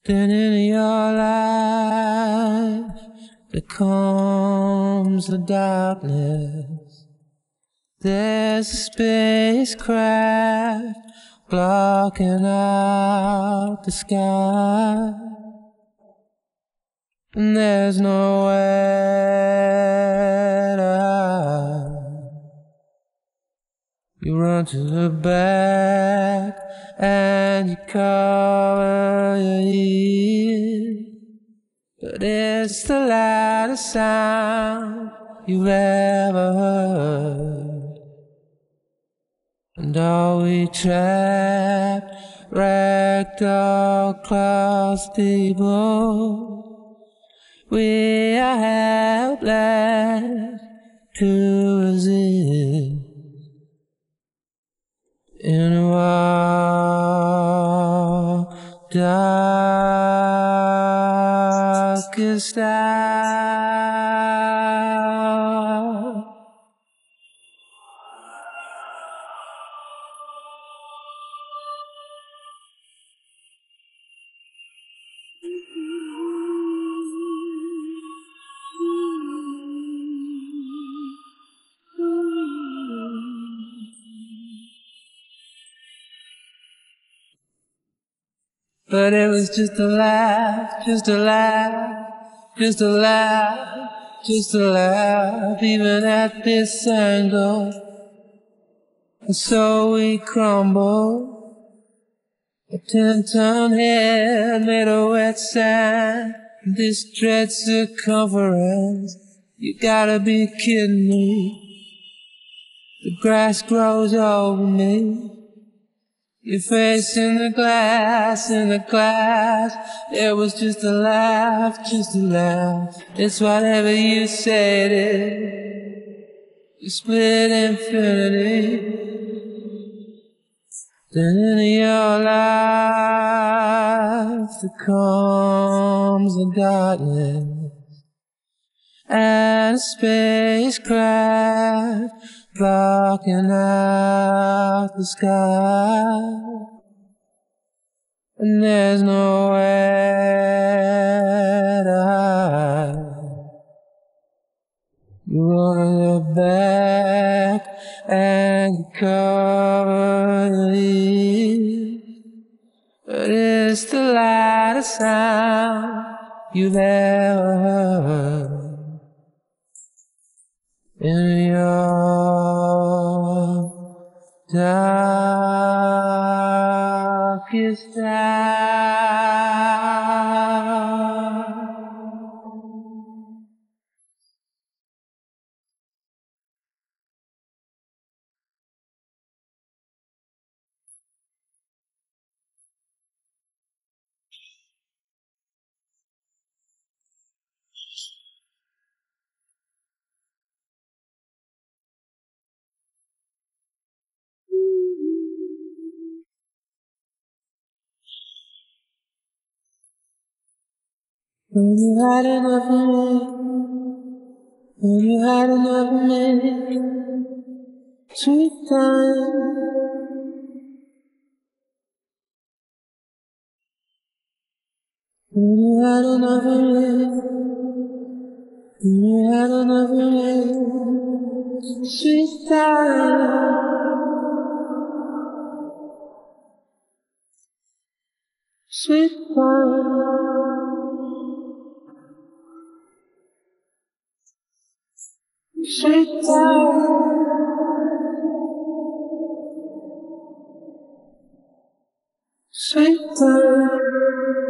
Then in your life there comes the darkness. There's a spacecraft blocking out the sky, and there's nowhere to hide. You run to the back and you cover your ears, but it's the loudest sound you've ever heard. And are we trapped, ragdoll clouds people? We are helpless to resist. In a wild, darkest hour. But it was just a laugh, just a laugh, just a laugh, just a laugh, even at this angle. And so we crumble, a 10-ton head made of wet sand, this dread circumference. You gotta be kidding me. The grass grows over me. Your face in the glass, it was just a laugh, just a laugh. It's whatever you say it is. You split infinity. Then in your life there comes a darkness and a spacecraft blocking out the sky, and there's nowhere to hide. You run back and you cover your ears, but it's the loudest sound you've ever heard. In your darkest hour. When you had enough of me, when you had enough of me, sweet time. When you had enough of me, when you had enough of me, sweet time. Sweet time. Sweet time. Sweet time.